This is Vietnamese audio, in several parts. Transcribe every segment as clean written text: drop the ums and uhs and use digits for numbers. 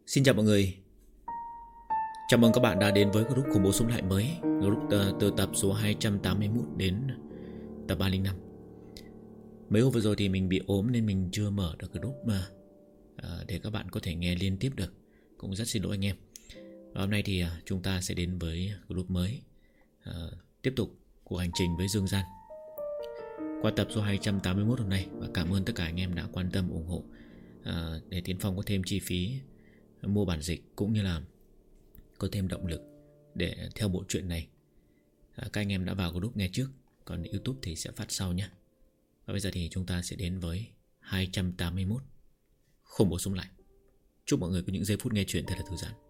Xin chào mọi người. Chào mừng các bạn đã đến với group khủng bố sống lại mới. Group từ tập số 281 đến tập 305. Mấy hôm vừa rồi thì mình bị ốm nên mình chưa mở được group mà để các bạn có thể nghe liên tiếp được. Cũng rất xin lỗi anh em. Và hôm nay thì chúng ta sẽ đến với group mới, tiếp tục cuộc hành trình với Dương Gian qua tập số 281 hôm nay. Và cảm ơn tất cả anh em đã quan tâm ủng hộ để Tiến Phong có thêm chi phí mua bản dịch cũng như là có thêm động lực để theo bộ truyện này. Các anh em đã vào group nghe trước, còn YouTube thì sẽ phát sau nhé. Và bây giờ thì chúng ta sẽ đến với 281 khủng bố sống lại. Chúc mọi người có những giây phút nghe chuyện thật là thư giãn.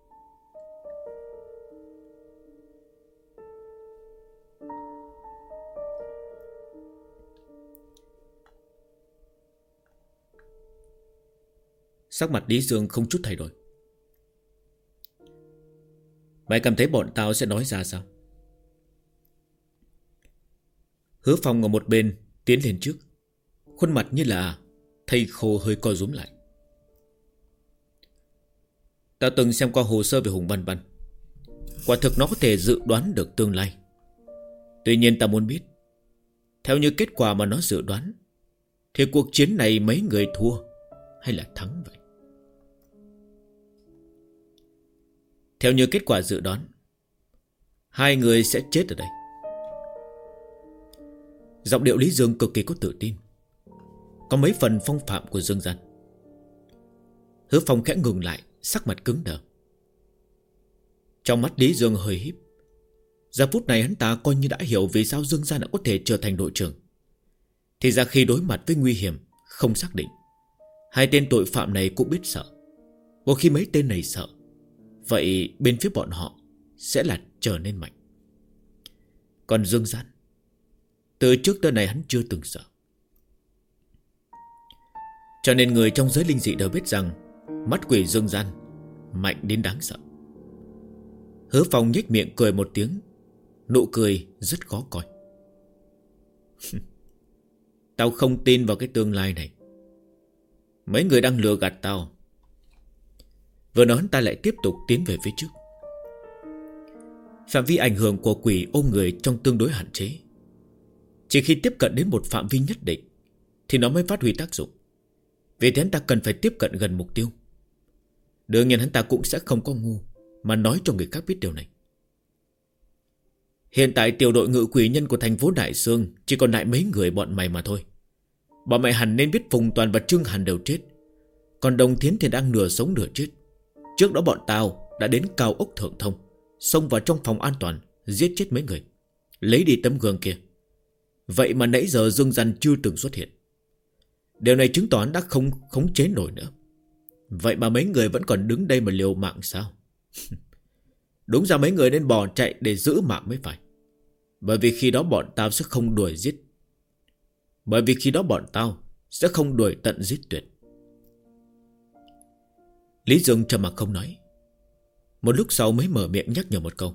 Sắc mặt Lý Dương không chút thay đổi. Mày cảm thấy bọn tao sẽ nói ra sao? Hứa Phong ở một bên tiến lên trước, khuôn mặt như là thây khô hơi co rúm lại. Tao từng xem qua hồ sơ về Hùng Văn Văn. Quả thực nó có thể dự đoán được tương lai. Tuy nhiên tao muốn biết, theo như kết quả mà nó dự đoán, thì cuộc chiến này mấy người thua hay là thắng vậy? Theo như kết quả dự đoán, hai người sẽ chết ở đây. Giọng điệu Lý Dương cực kỳ có tự tin, có mấy phần phong phạm của Dương Gian. Hứa Phong khẽ ngừng lại, sắc mặt cứng đờ. Trong mắt Lý Dương hơi híp. Giờ phút này hắn ta coi như đã hiểu vì sao Dương Gian đã có thể trở thành đội trưởng. Thì ra khi đối mặt với nguy hiểm không xác định, hai tên tội phạm này cũng biết sợ. Một khi mấy tên này sợ, vậy bên phía bọn họ sẽ là trở nên mạnh. Còn Dương Gian, từ trước tới nay hắn chưa từng sợ. Cho nên người trong giới linh dị đều biết rằng mắt quỷ Dương Gian mạnh đến đáng sợ. Hứa Phong nhếch miệng cười một tiếng, nụ cười rất khó coi. Tao không tin vào cái tương lai này. Mấy người đang lừa gạt tao. Vừa nói ta lại tiếp tục tiến về phía trước. Phạm vi ảnh hưởng của quỷ ôm người trong tương đối hạn chế. Chỉ khi tiếp cận đến một phạm vi nhất định thì nó mới phát huy tác dụng. Vì thế hắn ta cần phải tiếp cận gần mục tiêu. Đương nhiên hắn ta cũng sẽ không có ngu mà nói cho người khác biết điều này. Hiện tại tiểu đội ngự quỷ nhân của thành phố Đại Sương chỉ còn lại mấy người bọn mày mà thôi. Bọn mày hẳn nên biết Phùng Toàn và Trương Hàn đều chết, còn Đồng Thiến thì đang nửa sống nửa chết. Trước đó bọn tao đã đến cao ốc Thượng Thông, xông vào trong phòng an toàn, giết chết mấy người, lấy đi tấm gương kia. Vậy mà nãy giờ Dương Gian chưa từng xuất hiện. Điều này chứng tỏ đã không khống chế nổi nữa. Vậy mà mấy người vẫn còn đứng đây mà liều mạng sao? Đúng ra mấy người nên bỏ chạy để giữ mạng mới phải. Bởi vì khi đó bọn tao sẽ không đuổi giết. Bởi vì khi đó bọn tao sẽ không đuổi tận giết tuyệt. Lý Dương trầm mặc không nói. Một lúc sau mới mở miệng nhắc nhở một câu.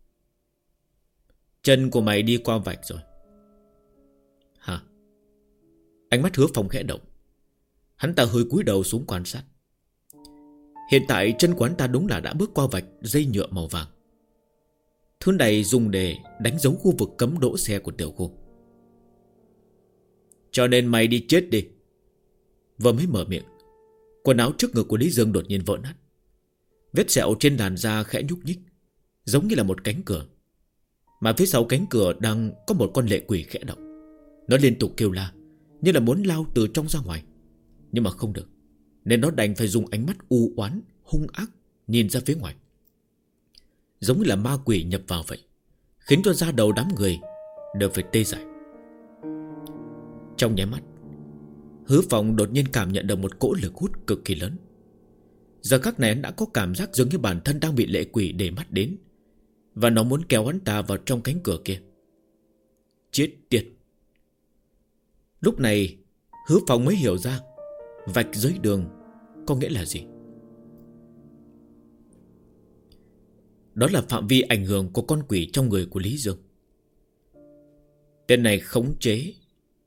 Chân của mày đi qua vạch rồi. Hả? Ánh mắt Hứa Phong khẽ động. Hắn ta hơi cúi đầu xuống quan sát. Hiện tại chân của hắn ta đúng là đã bước qua vạch dây nhựa màu vàng. Thứ này dùng để đánh dấu khu vực cấm đỗ xe của tiểu khu. Cho nên mày đi chết đi. Vừa mới mở miệng, quần áo trước ngực của Lý Dương đột nhiên vỡ nát. Vết sẹo trên làn da khẽ nhúc nhích, giống như là một cánh cửa. Mà phía sau cánh cửa đang có một con lệ quỷ khẽ động. Nó liên tục kêu la, như là muốn lao từ trong ra ngoài. Nhưng mà không được, nên nó đành phải dùng ánh mắt u oán hung ác nhìn ra phía ngoài, giống như là ma quỷ nhập vào vậy, khiến cho da đầu đám người đều phải tê dại. Trong nháy mắt, Hứa Phong đột nhiên cảm nhận được một cỗ lực hút cực kỳ lớn. Giờ khắc này hắn đã có cảm giác giống như bản thân đang bị lệ quỷ để mắt đến, và nó muốn kéo hắn ta vào trong cánh cửa kia. Chết tiệt. Lúc này Hứa Phong mới hiểu ra vạch dưới đường có nghĩa là gì. Đó là phạm vi ảnh hưởng của con quỷ trong người của Lý Dương. Tên này khống chế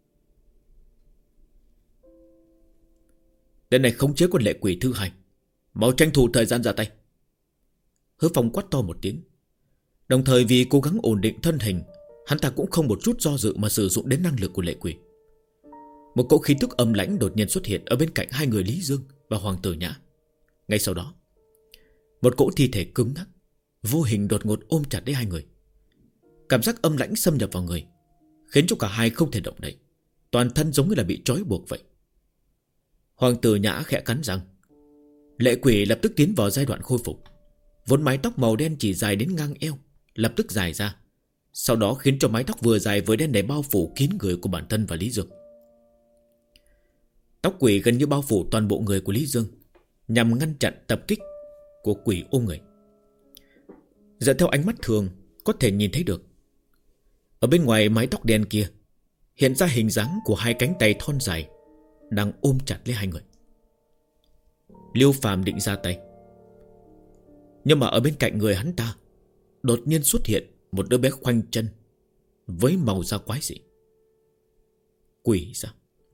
con lệ quỷ thứ hai. Mau tranh thủ thời gian ra tay. Hứa Phong quát to một tiếng. Đồng thời vì cố gắng ổn định thân hình, hắn ta cũng không một chút do dự mà sử dụng đến năng lực của lệ quỷ. Một cỗ khí tức âm lãnh đột nhiên xuất hiện ở bên cạnh hai người Lý Dương và Hoàng Tử Nhã. Ngay sau đó, một cỗ thi thể cứng ngắc vô hình đột ngột ôm chặt lấy hai người. Cảm giác âm lãnh xâm nhập vào người, khiến cho cả hai không thể động đậy, toàn thân giống như là bị trói buộc vậy. Hoàng Tử Nhã khẽ cắn răng. Lệ quỷ lập tức tiến vào giai đoạn khôi phục. Vốn mái tóc màu đen chỉ dài đến ngang eo lập tức dài ra, sau đó khiến cho mái tóc vừa dài vừa đen này bao phủ kín người của bản thân và Lý Dương. Tóc quỷ gần như bao phủ toàn bộ người của Lý Dương, nhằm ngăn chặn tập kích của quỷ ôm người. Dựa theo ánh mắt thường có thể nhìn thấy được, ở bên ngoài mái tóc đen kia hiện ra hình dáng của hai cánh tay thon dài đang ôm chặt lấy hai người. Liêu Phàm định ra tay, nhưng mà ở bên cạnh người hắn ta đột nhiên xuất hiện một đứa bé khoanh chân với màu da quái dị. Quỷ sao?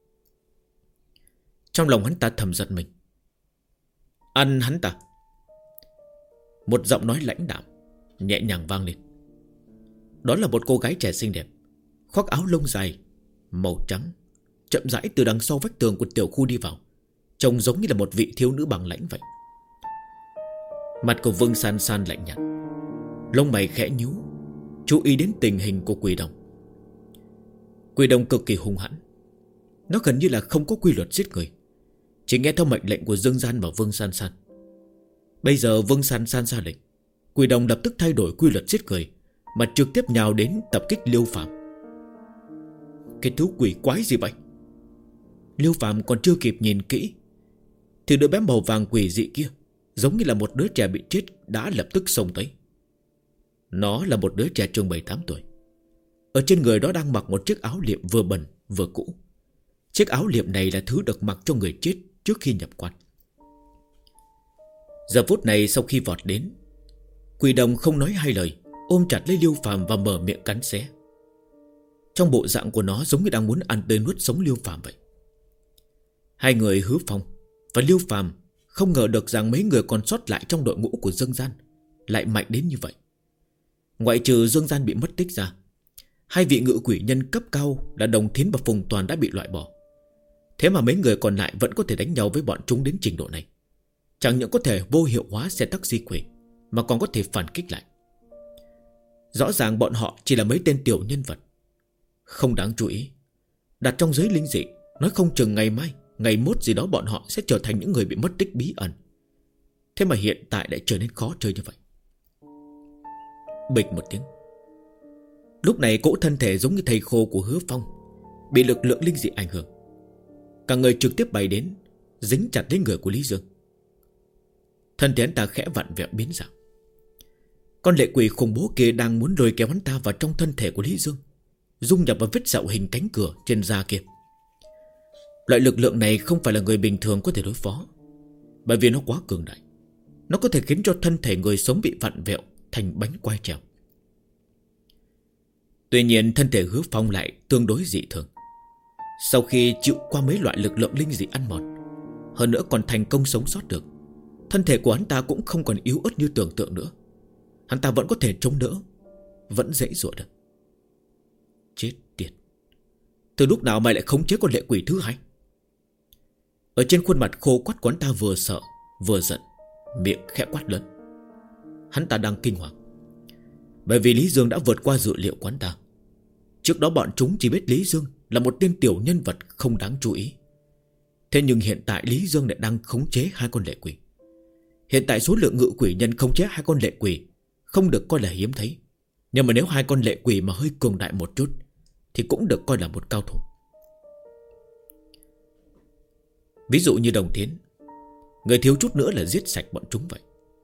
Trong lòng hắn ta thầm giận mình. Ăn hắn ta. Một giọng nói lãnh đạm nhẹ nhàng vang lên. Đó là một cô gái trẻ xinh đẹp, khoác áo lông dài màu trắng, chậm rãi từ đằng sau vách tường của tiểu khu đi vào, trông giống như là một vị thiếu nữ bằng lãnh vậy. Mặt của Vương San San lạnh nhạt, lông mày khẽ nhíu, chú ý đến tình hình của quỷ đồng. Quỷ đồng cực kỳ hung hãn, nó gần như là không có quy luật giết người, chỉ nghe theo mệnh lệnh của Dương Gian và Vương San San. Bây giờ Vương San San ra lệnh, quỷ đồng lập tức thay đổi quy luật giết người, mà trực tiếp nhào đến tập kích Liêu Phàm. Cái thứ quỷ quái gì vậy? Liêu Phàm còn chưa kịp nhìn kỹ thì đứa bé màu vàng quỷ dị kia giống như là một đứa trẻ bị chết đã lập tức xông tới. Nó là một đứa trẻ chừng 7-8 tuổi. Ở trên người đó đang mặc một chiếc áo liệm vừa bẩn vừa cũ. Chiếc áo liệm này là thứ được mặc cho người chết trước khi nhập quan. Giờ phút này sau khi vọt đến, quỷ đồng không nói hai lời, ôm chặt lấy Liêu Phàm và mở miệng cắn xé. Trong bộ dạng của nó giống như đang muốn ăn tươi nuốt sống Liêu Phàm vậy. Hai người Hứa Phong và Liêu Phàm không ngờ được rằng mấy người còn sót lại trong đội ngũ của Dương Gian lại mạnh đến như vậy. Ngoại trừ Dương Gian bị mất tích ra, hai vị ngự quỷ nhân cấp cao là Đồng Thiến và Phùng Toàn đã bị loại bỏ. Thế mà mấy người còn lại vẫn có thể đánh nhau với bọn chúng đến trình độ này. Chẳng những có thể vô hiệu hóa xe taxi quỷ, mà còn có thể phản kích lại. Rõ ràng bọn họ chỉ là mấy tên tiểu nhân vật, không đáng chú ý. Đặt trong giới linh dị, nói không chừng ngày mai, ngày mốt gì đó bọn họ sẽ trở thành những người bị mất tích bí ẩn. Thế mà hiện tại lại trở nên khó chơi như vậy. Bịch một tiếng. Lúc này cỗ thân thể giống như thầy khô của Hứa Phong bị lực lượng linh dị ảnh hưởng, cả người trực tiếp bay đến, dính chặt đến người của Lý Dương. Thân thể hắn ta khẽ vặn vẹo biến dạng. Con lệ quỷ khủng bố kia đang muốn lôi kéo hắn ta vào trong thân thể của Lý Dương, dung nhập vào vết sẹo hình cánh cửa trên da kia. Loại lực lượng này không phải là người bình thường có thể đối phó, bởi vì nó quá cường đại. Nó có thể khiến cho thân thể người sống bị vặn vẹo thành bánh quai trèo. Tuy nhiên thân thể Hứa Phong lại tương đối dị thường. Sau khi chịu qua mấy loại lực lượng linh dị ăn mòn, hơn nữa còn thành công sống sót được, thân thể của hắn ta cũng không còn yếu ớt như tưởng tượng nữa. Hắn ta vẫn có thể chống đỡ, vẫn dễ dụa được. Chết tiệt, từ lúc nào mày lại khống chế con lệ quỷ thứ hai? Ở trên khuôn mặt khô quắt của hắn ta vừa sợ vừa giận, miệng khẽ quát lớn. Hắn ta đang kinh hoàng, bởi vì Lý Dương đã vượt qua dự liệu của hắn ta. Trước đó bọn chúng chỉ biết Lý Dương là một tên tiểu nhân vật không đáng chú ý. Thế nhưng hiện tại Lý Dương lại đang khống chế hai con lệ quỷ. Hiện tại số lượng ngự quỷ nhân khống chế hai con lệ quỷ không được coi là hiếm thấy. Nhưng mà nếu hai con lệ quỷ mà hơi cường đại một chút thì cũng được coi là một cao thủ. Ví dụ như Đồng Thiến, người thiếu chút nữa là giết sạch bọn chúng vậy.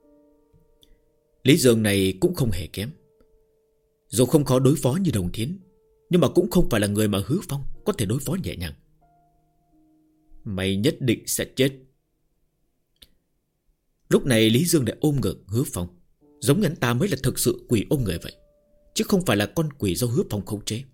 Lý Dương này cũng không hề kém. Dù không khó đối phó như Đồng Thiến, nhưng mà cũng không phải là người mà Hứa Phong có thể đối phó nhẹ nhàng. Mày nhất định sẽ chết. Lúc này Lý Dương lại ôm ngực Hứa Phong, giống như hắn ta mới là thực sự quỷ ôm người vậy, chứ không phải là con quỷ do Hứa Phong khống chế.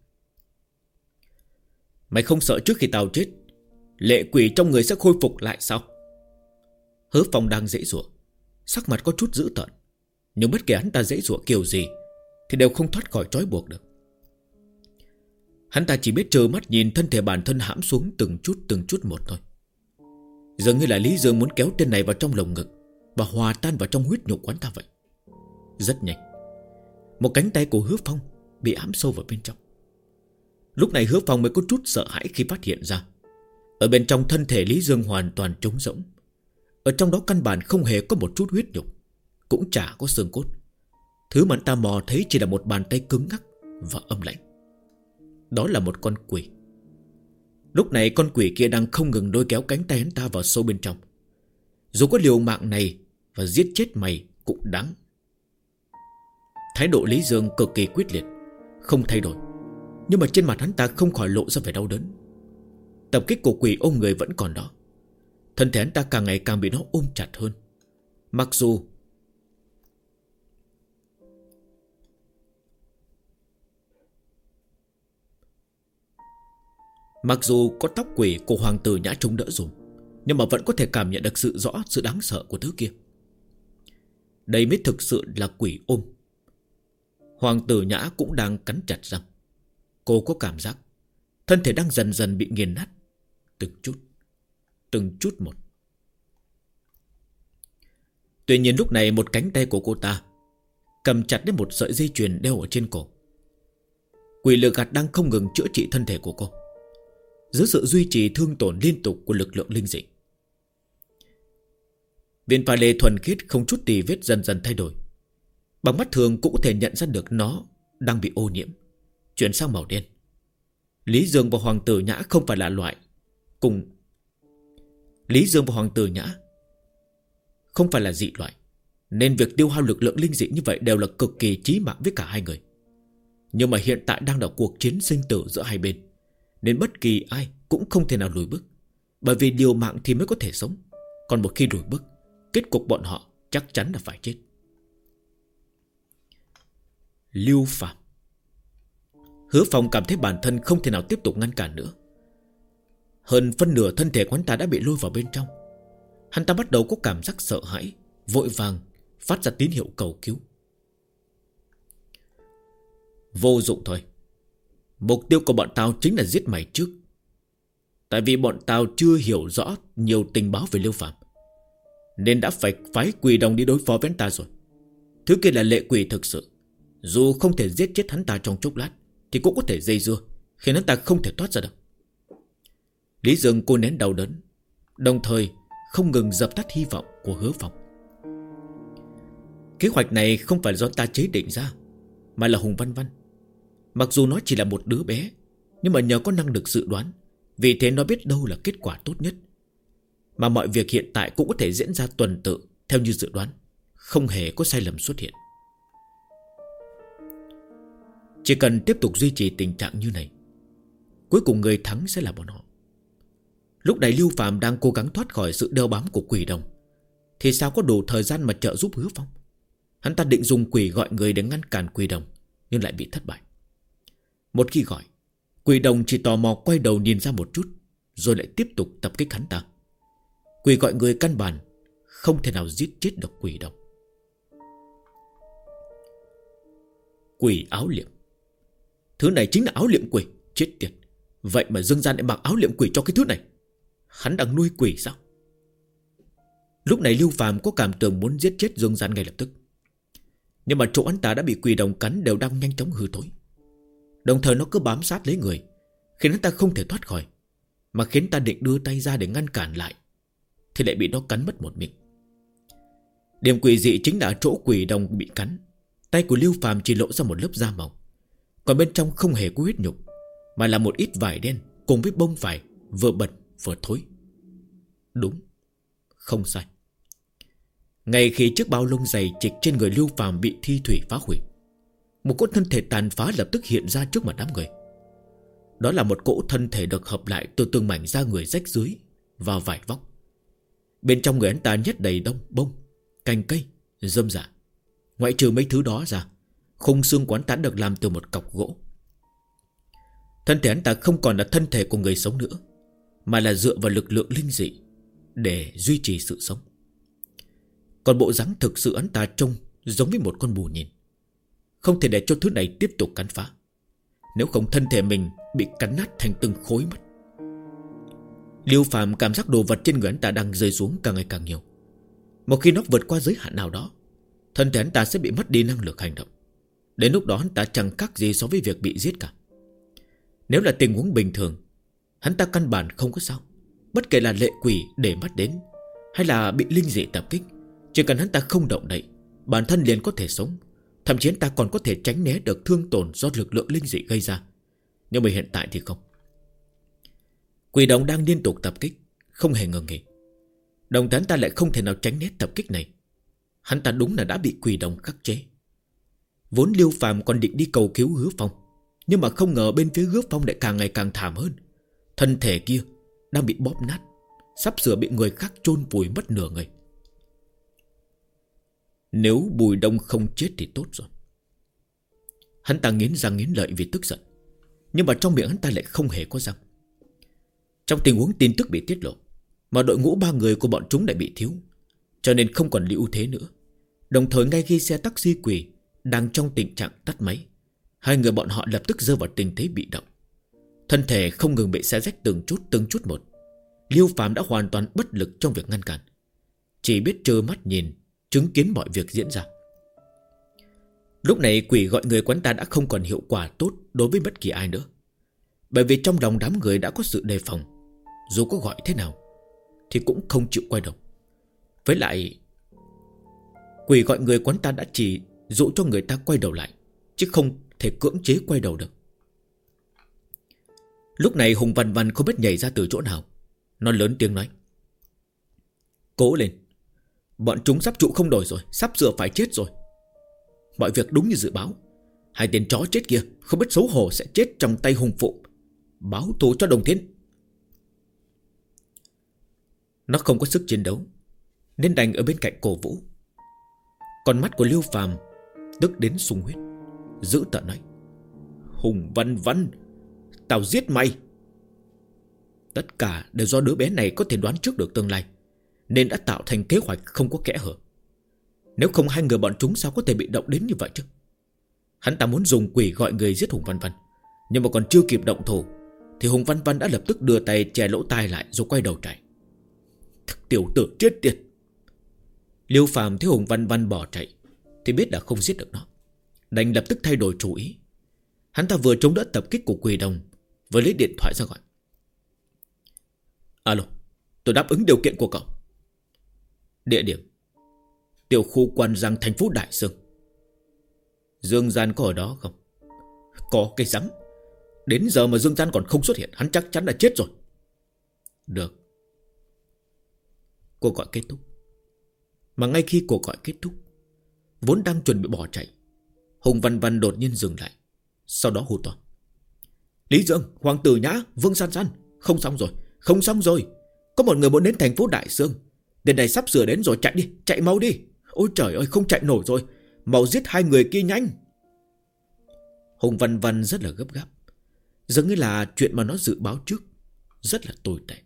Mày không sợ trước khi tao chết, lệ quỷ trong người sẽ khôi phục lại sao? Hứa Phong đang giãy giụa, sắc mặt có chút dữ tợn, nhưng bất kể hắn ta giãy giụa kiểu gì thì đều không thoát khỏi trói buộc được. Hắn ta chỉ biết trơ mắt nhìn thân thể bản thân hãm xuống từng chút một thôi. Dường như là Lý Dương muốn kéo tên này vào trong lồng ngực và hòa tan vào trong huyết nhục của hắn ta vậy. Rất nhanh, một cánh tay của Hứa Phong bị ám sâu vào bên trong. Lúc này Hứa Phong mới có chút sợ hãi khi phát hiện ra ở bên trong thân thể Lý Dương hoàn toàn trống rỗng. Ở trong đó căn bản không hề có một chút huyết nhục, cũng chả có xương cốt. Thứ mà hắn ta mò thấy chỉ là một bàn tay cứng ngắc và âm lạnh. Đó là một con quỷ. Lúc này con quỷ kia đang không ngừng lôi kéo cánh tay hắn ta vào sâu bên trong. Dù có liều mạng này và giết chết mày cũng đáng. Thái độ Lý Dương cực kỳ quyết liệt, không thay đổi, nhưng mà trên mặt hắn ta không khỏi lộ ra vẻ đau đớn. Tập kích của quỷ ôm người vẫn còn đó. Thân thể hắn ta càng ngày càng bị nó ôm chặt hơn. Mặc dù có tóc quỷ của hoàng tử Nhã chống đỡ dùng, nhưng mà vẫn có thể cảm nhận được sự đáng sợ của thứ kia. Đây mới thực sự là quỷ ôm. Hoàng tử Nhã cũng đang cắn chặt răng. Cô có cảm giác thân thể đang dần dần bị nghiền nát, từng chút một. Tuy nhiên lúc này một cánh tay của cô ta cầm chặt đến một sợi dây chuyền đeo ở trên cổ. Quỷ lừa gạt đang không ngừng chữa trị thân thể của cô dưới sự duy trì thương tổn liên tục của lực lượng linh dị. Viên pha lê thuần khiết không chút tì vết dần dần thay đổi. Bằng mắt thường cũng có thể nhận ra được nó đang bị ô nhiễm, chuyển sang màu đen. Lý Dương và hoàng tử Nhã không phải là loại cùng. Lý Dương và hoàng tử Nhã không phải là dị loại, nên việc tiêu hao lực lượng linh dị như vậy đều là cực kỳ chí mạng với cả hai người. Nhưng mà hiện tại đang là cuộc chiến sinh tử giữa hai bên, nên bất kỳ ai cũng không thể nào lùi bước. Bởi vì liều mạng thì mới có thể sống, còn một khi lùi bước, kết cục bọn họ chắc chắn là phải chết. Lưu Phạm. Hứa Phong cảm thấy bản thân không thể nào tiếp tục ngăn cản nữa. Hơn phân nửa thân thể của hắn ta đã bị lôi vào bên trong. Hắn ta bắt đầu có cảm giác sợ hãi, vội vàng phát ra tín hiệu cầu cứu. Vô dụng thôi. Mục tiêu của bọn tao chính là giết mày trước. Tại vì bọn tao chưa hiểu rõ nhiều tình báo về Lưu Phạm, nên đã phải phái quỷ đồng đi đối phó với hắn ta rồi. Thứ kia là lệ quỷ thực sự. Dù không thể giết chết hắn ta trong chốc lát thì cũng có thể dây dưa, khiến hắn ta không thể thoát ra được. Lý Dương cô nén đau đớn, đồng thời không ngừng dập tắt hy vọng của Hứa Phong. Kế hoạch này không phải do ta chế định ra, mà là Hùng Văn Văn. Mặc dù nó chỉ là một đứa bé, nhưng mà nhờ có năng lực dự đoán, vì thế nó biết đâu là kết quả tốt nhất. Mà mọi việc hiện tại cũng có thể diễn ra tuần tự theo như dự đoán, không hề có sai lầm xuất hiện. Chỉ cần tiếp tục duy trì tình trạng như này, cuối cùng người thắng sẽ là bọn họ. Lúc này Lưu Phạm đang cố gắng thoát khỏi sự đeo bám của quỷ đồng, thì sao có đủ thời gian mà trợ giúp Hứa Phong. Hắn ta định dùng quỷ gọi người để ngăn cản quỷ đồng, nhưng lại bị thất bại. Một khi gọi, quỷ đồng chỉ tò mò quay đầu nhìn ra một chút, rồi lại tiếp tục tập kích hắn ta. Quỷ gọi người căn bản không thể nào giết chết được quỷ đồng. Quỷ áo liệm. Thứ này chính là áo liệm quỷ. Chết tiệt. Vậy mà Dương Gian lại mặc áo liệm quỷ cho cái thứ này. Hắn đang nuôi quỷ sao? Lúc này Lưu Phàm có cảm tưởng muốn giết chết Dương Gian ngay lập tức. Nhưng mà chỗ hắn ta đã bị quỷ đồng cắn đều đang nhanh chóng hư thối. Đồng thời nó cứ bám sát lấy người, khiến hắn ta không thể thoát khỏi. Mà khiến ta định đưa tay ra để ngăn cản lại, thì lại bị nó cắn mất một miệng. Điểm quỷ dị chính là chỗ quỷ đồng bị cắn, tay của Lưu Phàm chỉ lộ ra một lớp da mỏng, còn bên trong không hề có huyết nhục, mà là một ít vải đen cùng với bông vải vừa bẩn vừa thối. Đúng, không sai. Ngay khi chiếc bao lông dày trịch trên người Lưu Phàm bị thi thủy phá hủy, một cỗ thân thể tàn phá lập tức hiện ra trước mặt đám người. Đó là một cỗ thân thể được hợp lại từ từng mảnh da người rách rưới và vải vóc. Bên trong người hắn ta nhét đầy đông bông, cành cây, rơm rạ. Ngoại trừ mấy thứ đó ra, khung xương của hắn ta được làm từ một cọc gỗ. Thân thể hắn ta không còn là thân thể của người sống nữa, mà là dựa vào lực lượng linh dị để duy trì sự sống. Còn bộ dáng thực sự hắn ta trông giống với một con bù nhìn. Không thể để cho thứ này tiếp tục cắn phá. Nếu không thân thể mình bị cắn nát thành từng khối mất. Liêu Phàm cảm giác đồ vật trên người hắn ta đang rơi xuống càng ngày càng nhiều. Một khi nó vượt qua giới hạn nào đó, thân thể hắn ta sẽ bị mất đi năng lực hành động. Đến lúc đó hắn ta chẳng khác gì so với việc bị giết cả. Nếu là tình huống bình thường, hắn ta căn bản không có sao. Bất kể là lệ quỷ để mắt đến hay là bị linh dị tập kích, chỉ cần hắn ta không động đậy, bản thân liền có thể sống. Thậm chí hắn ta còn có thể tránh né được thương tổn do lực lượng linh dị gây ra. Nhưng mà hiện tại thì không. Quỷ đồng đang liên tục tập kích, không hề ngừng nghỉ. Đồng thời hắn ta lại không thể nào tránh né tập kích này. Hắn ta đúng là đã bị quỷ đồng khắc chế. Vốn Liêu Phàm còn định đi cầu cứu Hứa Phong, nhưng mà không ngờ bên phía Hứa Phong lại càng ngày càng thảm hơn. Thân thể kia đang bị bóp nát, sắp sửa bị người khác chôn vùi mất nửa người. Nếu Bùi Đông không chết thì tốt rồi. Hắn ta nghiến răng nghiến lợi vì tức giận, nhưng mà trong miệng hắn ta lại không hề có răng. Trong tình huống tin tức bị tiết lộ, mà đội ngũ 3 người của bọn chúng lại bị thiếu, cho nên không còn ưu thế nữa. Đồng thời ngay khi xe taxi quỷ đang trong tình trạng tắt máy, hai người bọn họ lập tức rơi vào tình thế bị động. Thân thể không ngừng bị xé rách từng chút một. Liêu Phàm đã hoàn toàn bất lực trong việc ngăn cản, chỉ biết trơ mắt nhìn, chứng kiến mọi việc diễn ra. Lúc này quỷ gọi người quán ta đã không còn hiệu quả tốt đối với bất kỳ ai nữa. Bởi vì trong lòng đám người đã có sự đề phòng, dù có gọi thế nào thì cũng không chịu quay đầu. Với lại quỷ gọi người quán ta đã chỉ dụ cho người ta quay đầu lại, chứ không thể cưỡng chế quay đầu được. Lúc này Hùng Văn Văn không biết nhảy ra từ chỗ nào. Nó lớn tiếng nói: cố lên, bọn chúng sắp trụ không nổi rồi, sắp sửa phải chết rồi. Mọi việc đúng như dự báo. Hai tên chó chết kia không biết xấu hổ sẽ chết trong tay hung phụ, báo thù cho Đồng Thiên. Nó không có sức chiến đấu nên đành ở bên cạnh cổ vũ. Còn mắt của Liêu Phàm tức đến sung huyết, dữ tợn nói: Hùng Văn Văn, tao giết mày. Tất cả đều do đứa bé này có thể đoán trước được tương lai, nên đã tạo thành kế hoạch không có kẽ hở. Nếu không hai người bọn chúng sao có thể bị động đến như vậy chứ. Hắn ta muốn dùng quỷ gọi người giết Hùng Văn Văn, nhưng mà còn chưa kịp động thủ thì Hùng Văn Văn đã lập tức đưa tay che lỗ tai lại rồi quay đầu chạy. Tiểu tử chết tiệt. Liêu Phàm thấy Hùng Văn Văn bỏ chạy thì biết đã không giết được nó, đành lập tức thay đổi chủ ý. Hắn ta vừa chống đỡ tập kích của quỷ đồng, vừa lấy điện thoại ra gọi: alo, tôi đáp ứng điều kiện của cậu. Địa điểm: tiểu khu Quan Giang, thành phố Đại Dương. Dương Gian có ở đó không? Có cái rắm. Đến giờ mà Dương Gian còn không xuất hiện, hắn chắc chắn là chết rồi. Được. Cuộc gọi kết thúc. Mà ngay khi cuộc gọi kết thúc, vốn đang chuẩn bị bỏ chạy, Hùng Văn Văn đột nhiên dừng lại, sau đó hô to: Lý Dương, Hoàng Tử Nhã, Vương San San, không xong rồi, không xong rồi. Có một người muốn đến thành phố Đại Dương. Tên này sắp sửa đến rồi, chạy đi, chạy mau đi. Ôi trời ơi, không chạy nổi rồi, mau giết hai người kia nhanh. Hùng Văn Văn rất là gấp gáp, giống như là chuyện mà nó dự báo trước, rất là tồi tệ.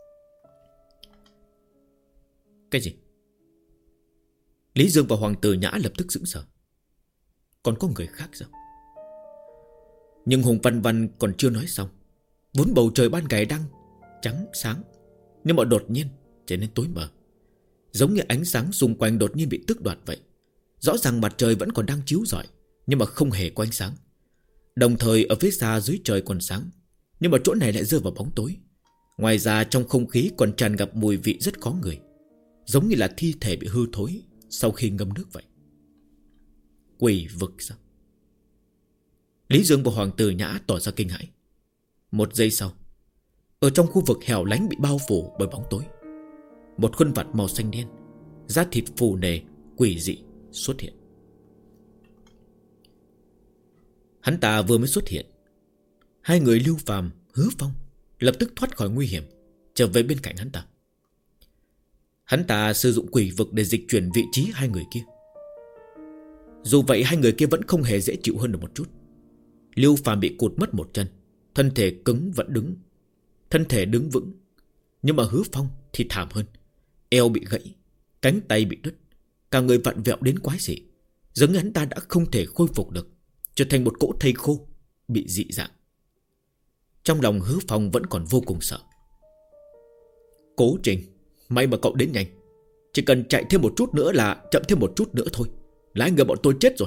Cái gì? Lý Dương và Hoàng Tử Nhã lập tức sững sờ. Còn có người khác sao? Nhưng Hùng Văn Văn còn chưa nói xong, vốn bầu trời ban ngày đang trắng sáng, nhưng mà đột nhiên trở nên tối mờ, giống như ánh sáng xung quanh đột nhiên bị tước đoạt vậy. Rõ ràng mặt trời vẫn còn đang chiếu rọi, nhưng mà không hề có ánh sáng. Đồng thời ở phía xa dưới trời còn sáng, nhưng mà chỗ này lại rơi vào bóng tối. Ngoài ra trong không khí còn tràn ngập mùi vị rất khó ngửi, giống như là thi thể bị hư thối sau khi ngâm nước vậy. Quỷ vực sao? Lý Dương và Hoàng Tử Nhã tỏ ra kinh hãi. Một giây sau, ở trong khu vực hẻo lánh bị bao phủ bởi bóng tối, một khuôn mặt màu xanh đen, da thịt phù nề, quỷ dị xuất hiện. Hắn ta vừa mới xuất hiện, hai người Lưu Phàm, Hứa Phong lập tức thoát khỏi nguy hiểm, trở về bên cạnh hắn ta. Hắn ta sử dụng quỷ vực để dịch chuyển vị trí hai người kia. Dù vậy hai người kia vẫn không hề dễ chịu hơn được một chút. Lưu Phàm bị cụt mất một chân, thân thể cứng vẫn đứng, thân thể đứng vững. Nhưng mà Hứa Phong thì thảm hơn, eo bị gãy, cánh tay bị đứt, cả người vặn vẹo đến quái dị, giống như hắn ta đã không thể khôi phục được, trở thành một cỗ thây khô, bị dị dạng. Trong lòng Hứa Phong vẫn còn vô cùng sợ. Cố Trình, may mà cậu đến nhanh. Chỉ cần chạy thêm một chút nữa là chậm thêm một chút nữa thôi là anh ngờ bọn tôi chết rồi.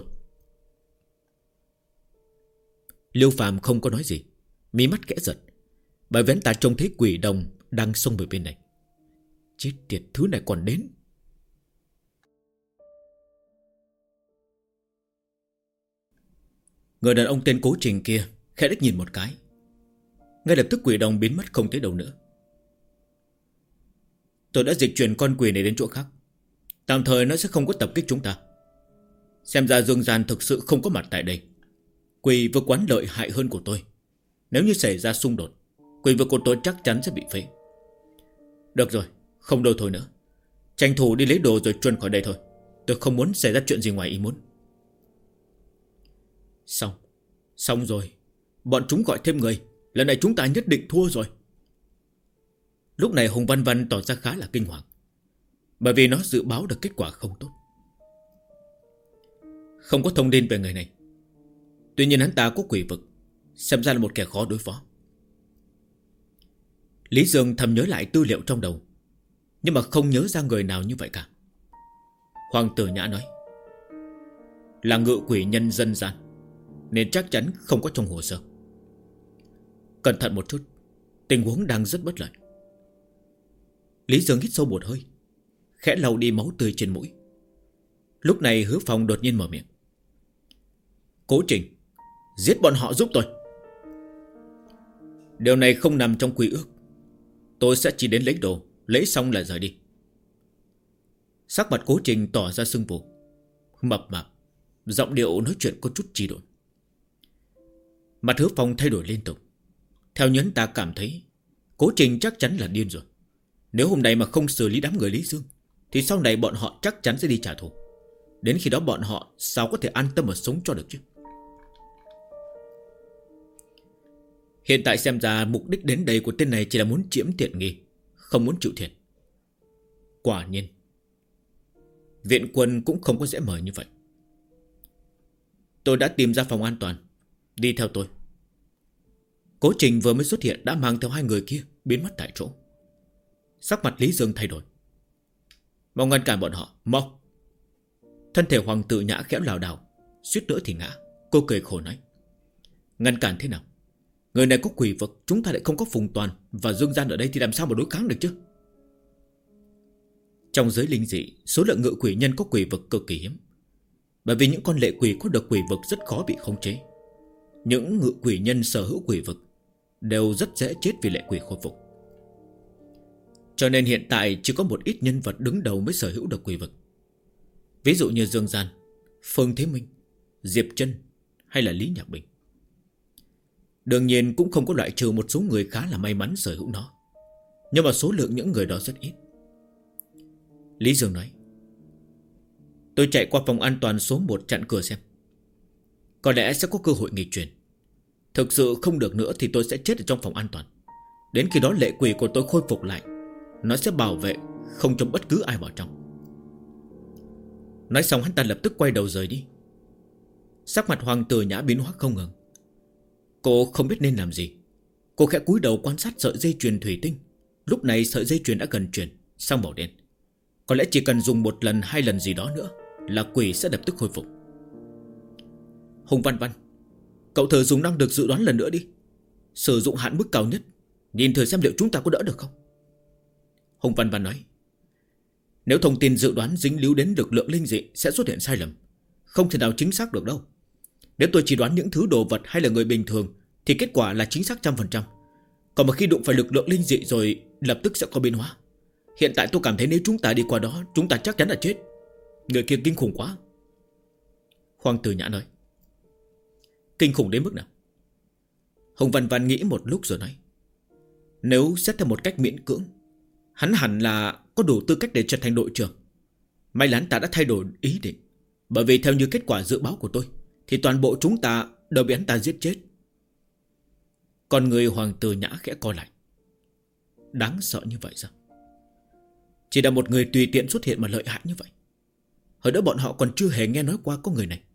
Lưu Phàm không có nói gì, mí mắt khẽ giật, bởi vì hắn ta trông thấy quỷ đồng đang xông về bên này. Chết tiệt, thứ này còn đến. Người đàn ông tên Cố Trình kia khẽ đích nhìn một cái, ngay lập tức quỷ đồng biến mất không thấy đâu nữa. Tôi đã dịch chuyển con quỷ này đến chỗ khác, tạm thời nó sẽ không có tập kích chúng ta. Xem ra Dương Gian thực sự không có mặt tại đây. Quỷ vực quán lợi hại hơn của tôi. Nếu như xảy ra xung đột, quỷ vực của tôi chắc chắn sẽ bị phế. Được rồi, không đâu thôi nữa. Tranh thủ đi lấy đồ rồi chuồn khỏi đây thôi. Tôi không muốn xảy ra chuyện gì ngoài ý muốn. Xong rồi. Bọn chúng gọi thêm người. Lần này chúng ta nhất định thua rồi. Lúc này Hùng Văn Văn tỏ ra khá là kinh hoàng, bởi vì nó dự báo được kết quả không tốt. Không có thông tin về người này. Tuy nhiên hắn ta có quỷ vực, xem ra là một kẻ khó đối phó. Lý Dương thầm nhớ lại tư liệu trong đầu, nhưng mà không nhớ ra người nào như vậy cả. Hoàng Tử Nhã nói là ngự quỷ nhân dân gian, nên chắc chắn không có trong hồ sơ. Cẩn thận một chút, tình huống đang rất bất lợi. Lý Dương hít sâu một hơi, khẽ lau đi máu tươi trên mũi. Lúc này Hứa Phong đột nhiên mở miệng. Cố Trình, giết bọn họ giúp tôi. Điều này không nằm trong quy ước. Tôi sẽ chỉ đến lấy đồ, lấy xong là rời đi. Sắc mặt Cố Trình tỏ ra sưng phù, mập mạp, giọng điệu nói chuyện có chút trì độn. Mặt Hứa Phong thay đổi liên tục. Theo nhấn ta cảm thấy Cố Trình chắc chắn là điên rồi. Nếu hôm nay mà không xử lý đám người Lý Dương, thì sau này bọn họ chắc chắn sẽ đi trả thù. Đến khi đó bọn họ sao có thể an tâm mà sống cho được chứ. Hiện tại xem ra mục đích đến đây của tên này chỉ là muốn chiếm tiện nghi, không muốn chịu thiệt. Quả nhiên viện quân cũng không có dễ mời như vậy. Tôi đã tìm ra phòng an toàn, đi theo tôi. Cố Trình vừa mới xuất hiện đã mang theo hai người kia biến mất tại chỗ. Sắc mặt Lý Dương thay đổi. Mau ngăn cản bọn họ, mau. Thân thể Hoàng Tử Nhã khẽ lảo đảo, suýt nữa thì ngã. Cô cười khổ nói, ngăn cản thế nào? Người này có quỷ vực, chúng ta lại không có Phùng Toàn và Dương Gian ở đây thì làm sao mà đối kháng được chứ? Trong giới linh dị, số lượng ngự quỷ nhân có quỷ vực cực kỳ hiếm, bởi vì những con lệ quỷ có được quỷ vực rất khó bị khống chế. Những ngự quỷ nhân sở hữu quỷ vực đều rất dễ chết vì lệ quỷ khôi phục. Cho nên hiện tại chỉ có một ít nhân vật đứng đầu mới sở hữu được quỷ vực. Ví dụ như Dương Gian, Phương Thế Minh, Diệp Trân hay là Lý Nhạc Bình. Đương nhiên cũng không có loại trừ một số người khá là may mắn sở hữu nó, nhưng mà số lượng những người đó rất ít. Lý Dương nói, tôi chạy qua phòng an toàn số 1 chặn cửa xem. Có lẽ sẽ có cơ hội nghịch chuyển. Thực sự không được nữa thì tôi sẽ chết ở trong phòng an toàn. Đến khi đó lệ quỷ của tôi khôi phục lại, nó sẽ bảo vệ, không cho bất cứ ai vào trong. Nói xong hắn ta lập tức quay đầu rời đi. Sắc mặt Hoàng Tử Nhã biến hóa không ngừng. Cô không biết nên làm gì. Cô khẽ cúi đầu quan sát sợi dây chuyền thủy tinh. Lúc này sợi dây chuyền đã gần chuyển sang màu đen. Có lẽ chỉ cần dùng một lần 2 lần gì đó nữa là quỷ sẽ lập tức khôi phục. Hùng Văn Văn, cậu thử dùng năng lực dự đoán lần nữa đi. Sử dụng hạn mức cao nhất, nhìn thử xem liệu chúng ta có đỡ được không. Hùng Văn Văn nói, nếu thông tin dự đoán dính líu đến lực lượng linh dị sẽ xuất hiện sai lầm, không thể nào chính xác được đâu. Nếu tôi chỉ đoán những thứ đồ vật hay là người bình thường thì kết quả là chính xác 100%. Còn mà khi đụng phải lực lượng linh dị rồi lập tức sẽ có biến hóa. Hiện tại tôi cảm thấy nếu chúng ta đi qua đó, chúng ta chắc chắn là chết. Người kia kinh khủng quá. Hoàng Tử Nhã nói, kinh khủng đến mức nào? Hồng Văn Văn nghĩ một lúc rồi nói, nếu xét theo một cách miễn cưỡng, hắn hẳn là có đủ tư cách để trở thành đội trưởng. May là hắn ta đã thay đổi ý định, bởi vì theo như kết quả dự báo của tôi thì toàn bộ chúng ta đều bị hắn ta giết chết. Con người Hoàng Tử Nhã khẽ co lại. Đáng sợ như vậy sao? Chỉ là một người tùy tiện xuất hiện mà lợi hại như vậy. Hồi đó bọn họ còn chưa hề nghe nói qua có người này.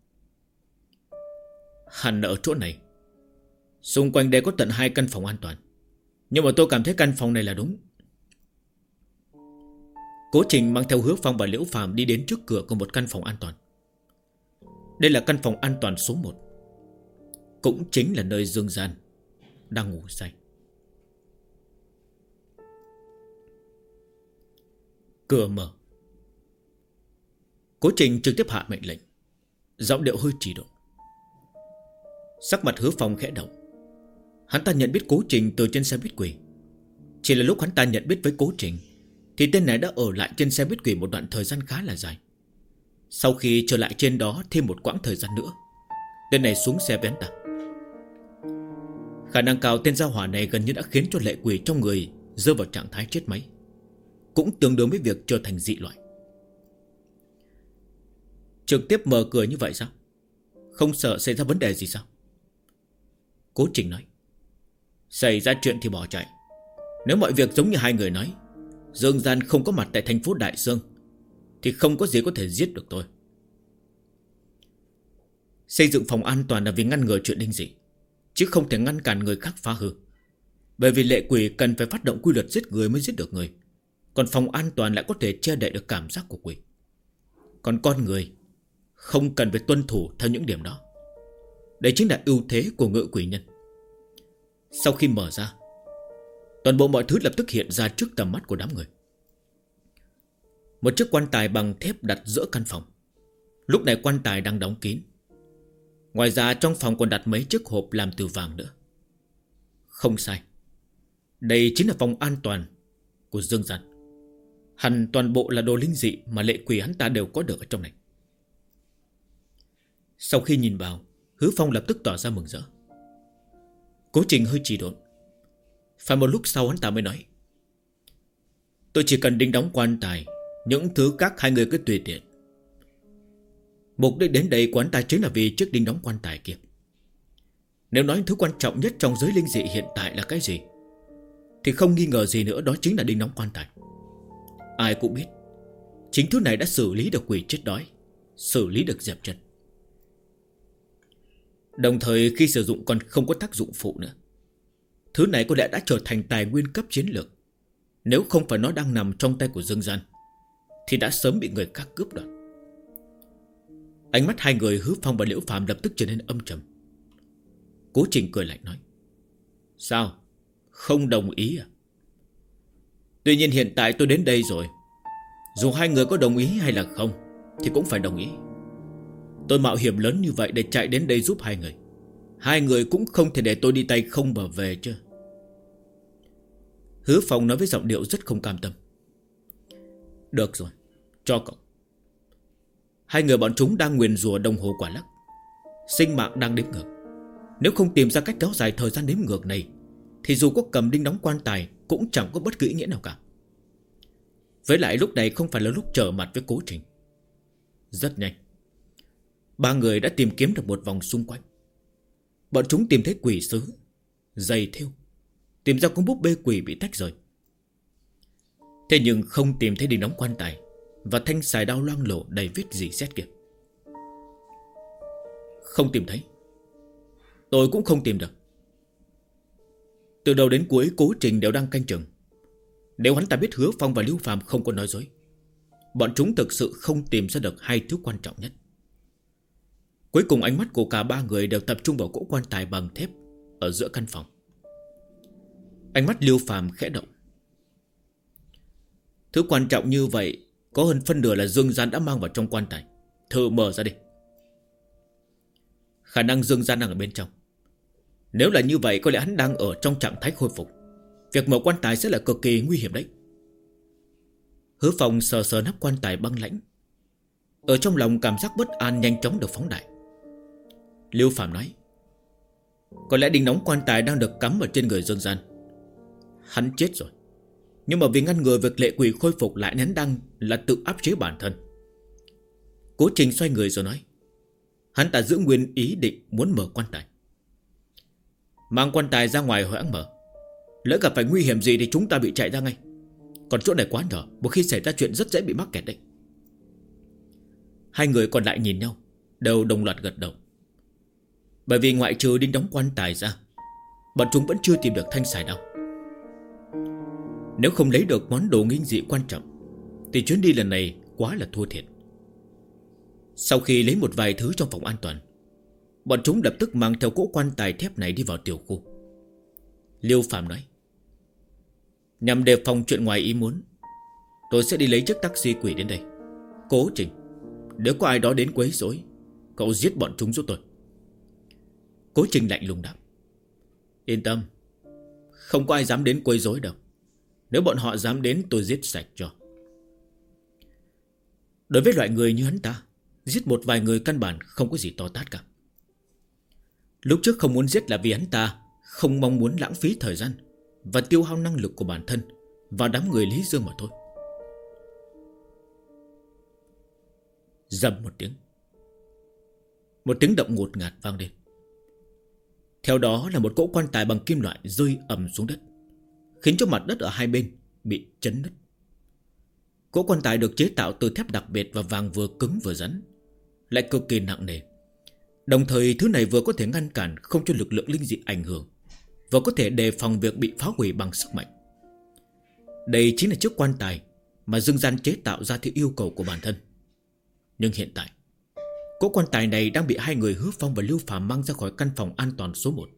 Hẳn ở chỗ này. Xung quanh đây có tận 2 căn phòng an toàn, nhưng mà tôi cảm thấy căn phòng này là đúng. Cố Trình mang theo Hứa Phong và Liễu Phàm đi đến trước cửa của một căn phòng an toàn. Đây là căn phòng an toàn số 1, cũng chính là nơi Dương Gian đang ngủ say. Cửa mở. Cố Trình trực tiếp hạ mệnh lệnh, giọng điệu hơi trì độn. Sắc mặt Hứa Phong khẽ động. Hắn ta nhận biết Cố Trình từ trên xe buýt quỷ. Chỉ là lúc hắn ta nhận biết với Cố Trình thì tên này đã ở lại trên xe buýt quỷ một đoạn thời gian khá là dài. Sau khi trở lại trên đó thêm một quãng thời gian nữa, tên này xuống xe với hắn ta. Khả năng cao tên gia hỏa này gần như đã khiến cho lệ quỷ trong người rơi vào trạng thái chết máy, cũng tương đương với việc trở thành dị loại. Trực tiếp mở cửa như vậy sao? Không sợ xảy ra vấn đề gì sao? Cố Trình nói. Xảy ra chuyện thì bỏ chạy. Nếu mọi việc giống như hai người nói, Dương Gian không có mặt tại thành phố Đại Dương, thì không có gì có thể giết được tôi. Xây dựng phòng an toàn là vì ngăn ngừa chuyện linh dị, chứ không thể ngăn cản người khác phá hư. Bởi vì lệ quỷ cần phải phát động quy luật giết người mới giết được người, còn phòng an toàn lại có thể che đậy được cảm giác của quỷ. Còn con người không cần phải tuân thủ theo những điểm đó. Đây chính là ưu thế của ngự quỷ nhân. Sau khi mở ra, toàn bộ mọi thứ lập tức hiện ra trước tầm mắt của đám người. Một chiếc quan tài bằng thép đặt giữa căn phòng. Lúc này quan tài đang đóng kín. Ngoài ra trong phòng còn đặt mấy chiếc hộp làm từ vàng nữa. Không sai, đây chính là phòng an toàn của Dương Gian. Hẳn toàn bộ là đồ linh dị mà lệ quỷ hắn ta đều có được ở trong này. Sau khi nhìn vào, Hứa Phong lập tức tỏ ra mừng rỡ. Cố Trình hơi trì độn. Phải một lúc sau hắn ta mới nói, tôi chỉ cần đinh đóng quan tài, những thứ các hai người cứ tùy tiện. Mục đích đến đây của hắn ta chính là vì chiếc đinh đóng quan tài kia. Nếu nói thứ quan trọng nhất trong giới linh dị hiện tại là cái gì, thì không nghi ngờ gì nữa đó chính là đinh đóng quan tài. Ai cũng biết chính thứ này đã xử lý được quỷ chết đói, xử lý được dẹp chân. Đồng thời khi sử dụng còn không có tác dụng phụ nữa. Thứ này có lẽ đã trở thành tài nguyên cấp chiến lược. Nếu không phải nó đang nằm trong tay của Dương Gian, thì đã sớm bị người khác cướp đoạt. Ánh mắt hai người Hứa Phong và Liễu Phàm lập tức trở nên âm trầm. Cố Trình cười lạnh nói, sao? Không đồng ý à? Tuy nhiên hiện tại tôi đến đây rồi, dù hai người có đồng ý hay là không thì cũng phải đồng ý. Tôi mạo hiểm lớn như vậy để chạy đến đây giúp hai người. Hai người cũng không thể để tôi đi tay không mà về chứ. Hứa Phong nói với giọng điệu rất không cam tâm. Được rồi, cho cậu. Hai người bọn chúng đang nguyền rủa đồng hồ quả lắc. Sinh mạng đang đếm ngược. Nếu không tìm ra cách kéo dài thời gian đếm ngược này, thì dù có cầm đinh đóng quan tài cũng chẳng có bất cứ ý nghĩa nào cả. Với lại lúc này không phải là lúc trở mặt với Cố Trình. Rất nhanh, ba người đã tìm kiếm được một vòng xung quanh. Bọn chúng tìm thấy quỷ sứ, giày thêu, tìm ra con búp bê quỷ bị tách rời. Thế nhưng không tìm thấy đinh đóng quan tài và thanh xài đao loang lổ đầy vết rỉ sét kia. Không tìm thấy. Tôi cũng không tìm được. Từ đầu đến cuối Cố Trình đều đang canh chừng. Nếu hắn ta biết Hứa Phong và Liễu Phàm không có nói dối, bọn chúng thực sự không tìm ra được hai thứ quan trọng nhất. Cuối cùng ánh mắt của cả ba người đều tập trung vào cỗ quan tài bằng thép ở giữa căn phòng. Ánh mắt Liễu Phàm khẽ động. Thứ quan trọng như vậy có hơn phân nửa là Dương Gian đã mang vào trong quan tài. Thử mở ra đi. Khả năng Dương Gian đang ở bên trong. Nếu là như vậy có lẽ hắn đang ở trong trạng thái khôi phục. Việc mở quan tài sẽ là cực kỳ nguy hiểm đấy. Hứa Phong sờ sờ nắp quan tài băng lãnh. Ở trong lòng cảm giác bất an nhanh chóng được phóng đại. Liễu Phàm nói, có lẽ đinh đóng quan tài đang được cắm ở trên người Dương Gian. Hắn chết rồi, nhưng mà vì ngăn ngừa việc lệ quỷ khôi phục lại, hắn đang là tự áp chế bản thân. Cố Trình xoay người rồi nói, hắn ta giữ nguyên ý định muốn mở quan tài. Mang quan tài ra ngoài hoãng mở. Lỡ gặp phải nguy hiểm gì thì chúng ta bị chạy ra ngay. Còn chỗ này quá nhỏ, một khi xảy ra chuyện rất dễ bị mắc kẹt đấy. Hai người còn lại nhìn nhau, đều đồng loạt gật đầu. Bởi vì ngoại trừ đinh đóng quan tài ra, bọn chúng vẫn chưa tìm được thanh xài đao. Nếu không lấy được món đồ nghinh dị quan trọng thì chuyến đi lần này quá là thua thiệt. Sau khi lấy một vài thứ trong phòng an toàn, bọn chúng lập tức mang theo cỗ quan tài thép này đi vào tiểu khu. Liêu Phàm nói: nhằm đề phòng chuyện ngoài ý muốn, tôi sẽ đi lấy chiếc taxi quỷ đến đây. Cố Trình, nếu có ai đó đến quấy rối, cậu giết bọn chúng giúp tôi. Cố Trình lạnh lùng đáp: yên tâm, không có ai dám đến quấy rối đâu. Nếu bọn họ dám đến, tôi giết sạch cho. Đối với loại người như hắn ta, giết một vài người căn bản không có gì to tát cả. Lúc trước không muốn giết là vì hắn ta không mong muốn lãng phí thời gian và tiêu hao năng lực của bản thân vào đám người Lý Dương mà thôi. Rầm một tiếng, một tiếng động ngột ngạt vang lên. Theo đó là một cỗ quan tài bằng kim loại rơi ầm xuống đất, khiến cho mặt đất ở hai bên bị chấn nứt. Cỗ quan tài được chế tạo từ thép đặc biệt và vàng vừa cứng vừa rắn, lại cực kỳ nặng nề. Đồng thời thứ này vừa có thể ngăn cản không cho lực lượng linh dị ảnh hưởng, vừa có thể đề phòng việc bị phá hủy bằng sức mạnh. Đây chính là chiếc quan tài mà Dương Gian chế tạo ra theo yêu cầu của bản thân. Nhưng hiện tại, cỗ quan tài này đang bị hai người Hứa Phong và Lưu Phàm mang ra khỏi căn phòng an toàn số 1.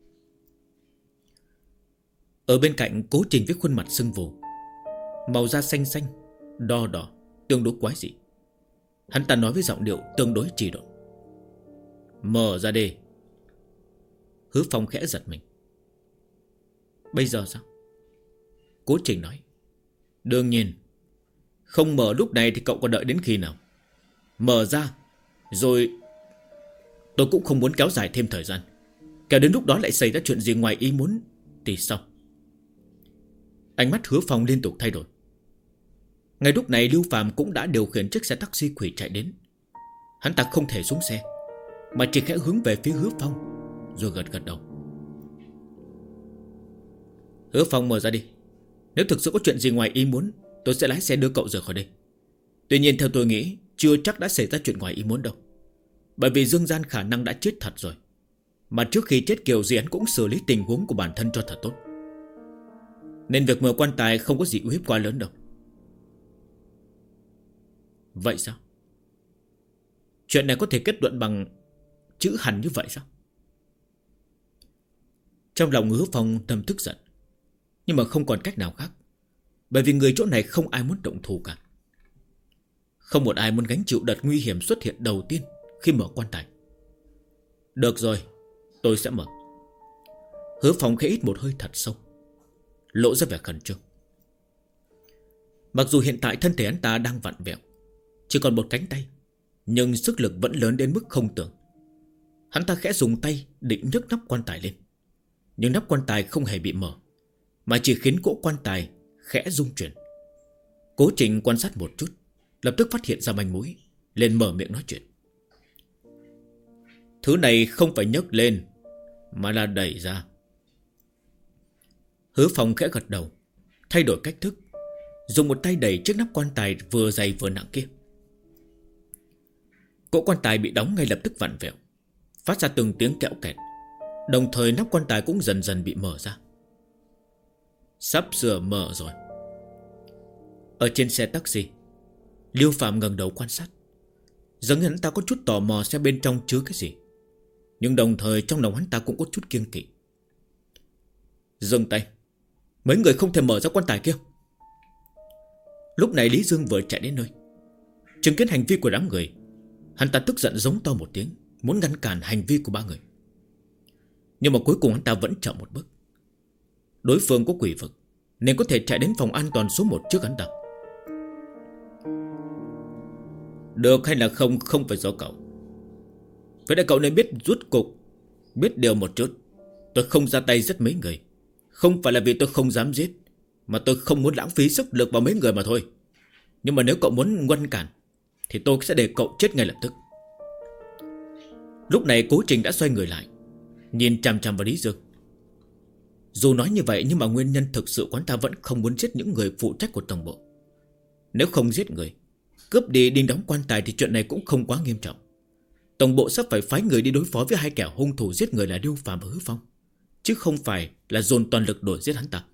Ở bên cạnh Cố Trình với khuôn mặt sưng vù, màu da xanh xanh, đo đỏ, tương đối quái dị. Hắn ta nói với giọng điệu tương đối trì độn: mở ra đi. Hứa Phong khẽ giật mình. Bây giờ sao? Cố Trình nói: đương nhiên, không mở lúc này thì cậu còn đợi đến khi nào? Mở ra rồi, tôi cũng không muốn kéo dài thêm thời gian, kéo đến lúc đó lại xảy ra chuyện gì ngoài ý muốn thì sao? Ánh mắt Hứa Phong liên tục thay đổi. Ngay lúc này Lưu Phàm cũng đã điều khiển chiếc xe taxi quỷ chạy đến. Hắn ta không thể xuống xe, mà chỉ khẽ hướng về phía Hứa Phong, rồi gật gật đầu. Hứa Phong, mở ra đi. Nếu thực sự có chuyện gì ngoài ý muốn, tôi sẽ lái xe đưa cậu rời khỏi đây. Tuy nhiên theo tôi nghĩ, chưa chắc đã xảy ra chuyện ngoài ý muốn đâu. Bởi vì Dương Gian khả năng đã chết thật rồi, mà trước khi chết kiểu gì hắn cũng xử lý tình huống của bản thân cho thật tốt, nên việc mở quan tài không có gì uy hiếp quá lớn đâu. Vậy sao? Chuyện này có thể kết luận bằng chữ hẳn như vậy sao? Trong lòng Hứa Phong thầm tức giận, nhưng mà không còn cách nào khác, bởi vì người chỗ này không ai muốn động thủ cả. Không một ai muốn gánh chịu đợt nguy hiểm xuất hiện đầu tiên khi mở quan tài. Được rồi, tôi sẽ mở. Hứa Phong khẽ hít một hơi thật sâu, lộ ra vẻ khẩn trương. Mặc dù hiện tại thân thể hắn ta đang vặn vẹo, chỉ còn một cánh tay, nhưng sức lực vẫn lớn đến mức không tưởng. Hắn ta khẽ dùng tay định nhấc nắp quan tài lên, nhưng nắp quan tài không hề bị mở, mà chỉ khiến cỗ quan tài khẽ rung chuyển. Cố Trình quan sát một chút, lập tức phát hiện ra manh mối, lên mở miệng nói chuyện. Thứ này không phải nhấc lên, mà là đẩy ra. Hứa Phong khẽ gật đầu, thay đổi cách thức, dùng một tay đẩy chiếc nắp quan tài vừa dày vừa nặng kia. Cỗ quan tài bị đóng ngay lập tức vặn vẹo, phát ra từng tiếng kẽo kẹt. Đồng thời nắp quan tài cũng dần dần bị mở ra. Sắp sửa mở rồi. Ở trên xe taxi, Lưu Phàm ngẩng đầu quan sát, giống như hắn ta có chút tò mò xem bên trong chứa cái gì, nhưng đồng thời trong lòng hắn ta cũng có chút kiêng kỵ. Dừng tay, mấy người không thể mở ra quan tài kia. Lúc này Lý Dương vừa chạy đến nơi, chứng kiến hành vi của đám người, hắn ta tức giận giống to một tiếng, muốn ngăn cản hành vi của ba người. Nhưng mà cuối cùng hắn ta vẫn chậm một bước. Đối phương có quỷ vực, nên có thể chạy đến phòng an toàn số 1 trước hắn ta. Được hay là không, không phải do cậu. Vậy là cậu nên biết rút cục, biết điều một chút. Tôi không ra tay giết mấy người, không phải là vì tôi không dám giết, mà tôi không muốn lãng phí sức lực vào mấy người mà thôi. Nhưng mà nếu cậu muốn ngăn cản thì tôi sẽ để cậu chết ngay lập tức. Lúc này Cố Trình đã xoay người lại, nhìn chằm chằm vào Lý Dương. Dù nói như vậy nhưng mà nguyên nhân thực sự quán ta vẫn không muốn giết những người phụ trách của tổng bộ. Nếu không giết người, Cướp đi đinh đóng quan tài thì chuyện này cũng không quá nghiêm trọng. Tổng bộ sắp phải phái người đi đối phó với hai kẻ hung thủ giết người là Điêu Phàm và Hứa Phong, chứ không phải là dồn toàn lực đuổi giết hắn ta.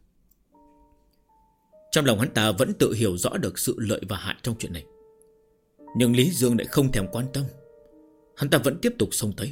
Trong lòng hắn ta vẫn tự hiểu rõ được sự lợi và hại trong chuyện này. Nhưng Lý Dương lại không thèm quan tâm. Hắn ta vẫn tiếp tục xông tới.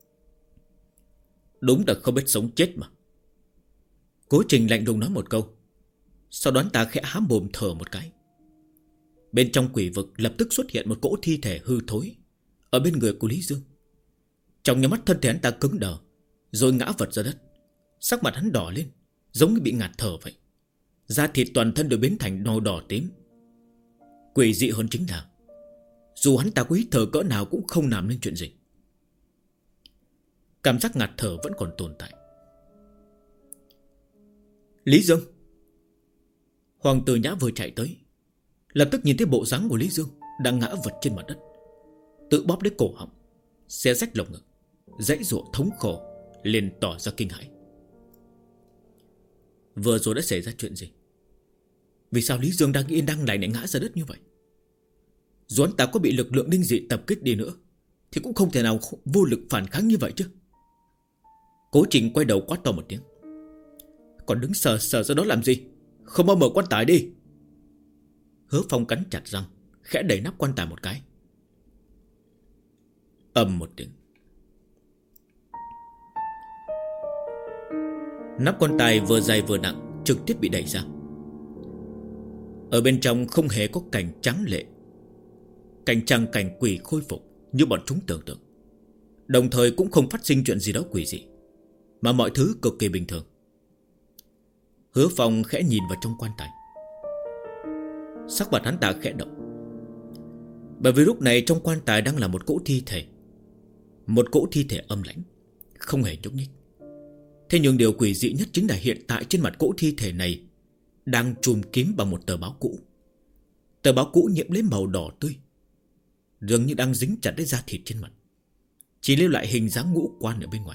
Đúng là không biết sống chết mà. Cố Trình lạnh lùng nói một câu. Sau đó hắn ta khẽ há mồm thở một cái. Bên trong quỷ vực lập tức xuất hiện một cỗ thi thể hư thối ở bên người của Lý Dương. Trong nháy mắt thân thể hắn ta cứng đờ, rồi ngã vật ra đất. Sắc mặt hắn đỏ lên, giống như bị ngạt thở vậy. Da thịt toàn thân đều biến thành màu đỏ tím. Quỷ dị hơn chính là dù hắn ta có hít thở cỡ nào cũng không làm nên chuyện gì. Cảm giác ngạt thở vẫn còn tồn tại. Lý Dương. Hoàng tử Nhã vừa chạy tới, lập tức nhìn thấy bộ dáng của Lý Dương đang ngã vật trên mặt đất, tự bóp lấy cổ họng, xé rách lồng ngực, giãy giụa thống khổ, liền tỏ ra kinh hãi. Vừa rồi đã xảy ra chuyện gì? Vì sao Lý Dương đang yên đang lành lại ngã ra đất như vậy? Dù hắn ta có bị lực lượng linh dị tập kích đi nữa thì cũng không thể nào vô lực phản kháng như vậy chứ. Cố Trình quay đầu quát to một tiếng. Còn đứng sờ sờ ra đó làm gì? Không mau mở quan tài đi. Hứa Phong cắn chặt răng, khẽ đẩy nắp quan tài một cái. Ầm một tiếng, nắp quan tài vừa dày vừa nặng trực tiếp bị đẩy ra. Ở bên trong không hề có cảnh tráng lệ, cảnh trăng cảnh quỷ khôi phục như bọn chúng tưởng tượng. Đồng thời cũng không phát sinh chuyện gì đó quỷ dị, mà mọi thứ cực kỳ bình thường. Hứa Phong khẽ nhìn vào trong quan tài. Sắc mặt hắn ta khẽ động. Bởi vì lúc này trong quan tài đang là một cỗ thi thể. Một cỗ thi thể âm lãnh, không hề nhúc nhích. Thế nhưng điều quỷ dị nhất chính là hiện tại trên mặt cỗ thi thể này đang trùm kín bằng một tờ báo cũ. Tờ báo cũ nhiễm lấy màu đỏ tươi, dường như đang dính chặt đến da thịt trên mặt, chỉ lưu lại hình dáng ngũ quan ở bên ngoài.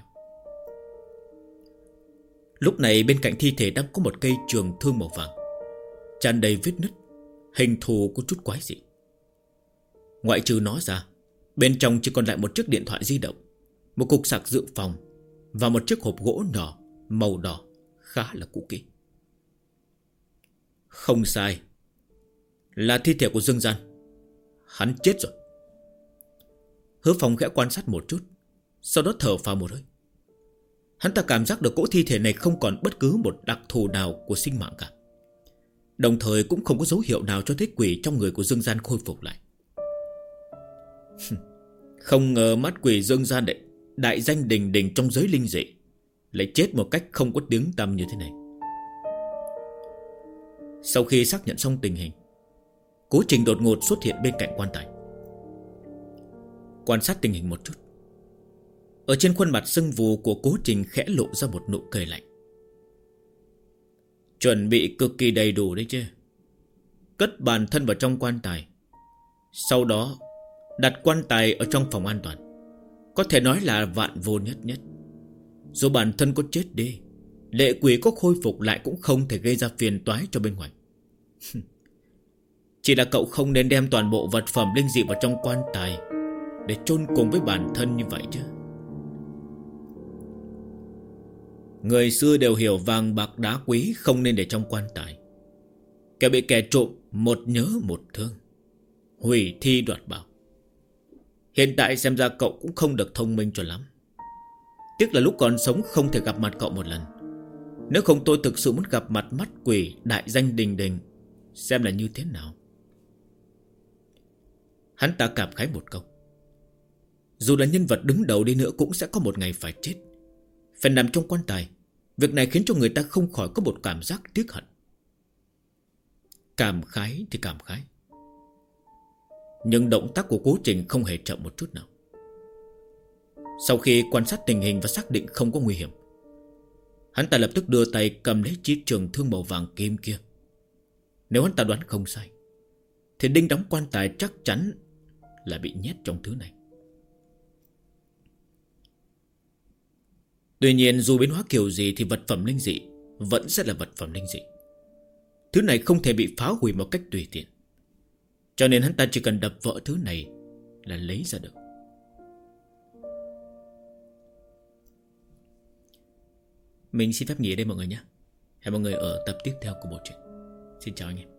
Lúc này bên cạnh thi thể đang có một cây trường thương màu vàng, tràn đầy vết nứt, hình thù có chút quái dị. Ngoại trừ nó ra, bên trong chỉ còn lại một chiếc điện thoại di động, một cục sạc dự phòng và một chiếc hộp gỗ nhỏ màu đỏ khá là cũ kỹ. Không sai, là thi thể của Dương Gian. Hắn chết rồi. Hứa Phong khẽ quan sát một chút, sau đó thở phào một hơi. Hắn ta cảm giác được cỗ thi thể này không còn bất cứ một đặc thù nào của sinh mạng cả, đồng thời cũng không có dấu hiệu nào cho thấy quỷ trong người của Dương Gian khôi phục lại. Không ngờ mắt quỷ Dương Gian đại danh đình đình trong giới linh dị lại chết một cách không có tiếng tăm như thế này. Sau khi xác nhận xong tình hình, Cố Trình đột ngột xuất hiện bên cạnh quan tài. Quan sát tình hình một chút, ở trên khuôn mặt sưng vù của Cố Trình khẽ lộ ra một nụ cười lạnh. Chuẩn bị cực kỳ đầy đủ đấy chứ. Cất bản thân vào trong quan tài, sau đó đặt quan tài ở trong phòng an toàn. Có thể nói là vạn vô nhất nhất. Dù bản thân có chết đi, lệ quỷ có khôi phục lại cũng không thể gây ra phiền toái cho bên ngoài. Chỉ là cậu không nên đem toàn bộ vật phẩm linh dị vào trong quan tài để chôn cùng với bản thân như vậy chứ. Người xưa đều hiểu vàng bạc đá quý không nên để trong quan tài. Kẻ bị kẻ trộm một nhớ một thương, hủy thi đoạt bảo. Hiện tại xem ra cậu cũng không được thông minh cho lắm. Tiếc là lúc còn sống không thể gặp mặt cậu một lần. Nếu không tôi thực sự muốn gặp mặt mắt quỷ đại danh đình đình, xem là như thế nào. Hắn ta cảm khái một câu. Dù là nhân vật đứng đầu đi nữa cũng sẽ có một ngày phải chết, phải nằm trong quan tài. Việc này khiến cho người ta không khỏi có một cảm giác tiếc hận. Cảm khái thì cảm khái, nhưng động tác của Cố Trình không hề chậm một chút nào. Sau khi quan sát tình hình và xác định không có nguy hiểm, hắn ta lập tức đưa tay cầm lấy chiếc trường thương màu vàng kim kia. Nếu hắn ta đoán không sai thì đinh đóng quan tài chắc chắn là bị nhét trong thứ này. Tuy nhiên dù biến hóa kiểu gì thì vật phẩm linh dị vẫn sẽ là vật phẩm linh dị. Thứ này không thể bị phá hủy một cách tùy tiện. Cho nên hắn ta chỉ cần đập vỡ thứ này là lấy ra được. Mình xin phép nghỉ ở đây mọi người nhé. Hẹn mọi người ở tập tiếp theo của bộ truyện. Xin chào anh em.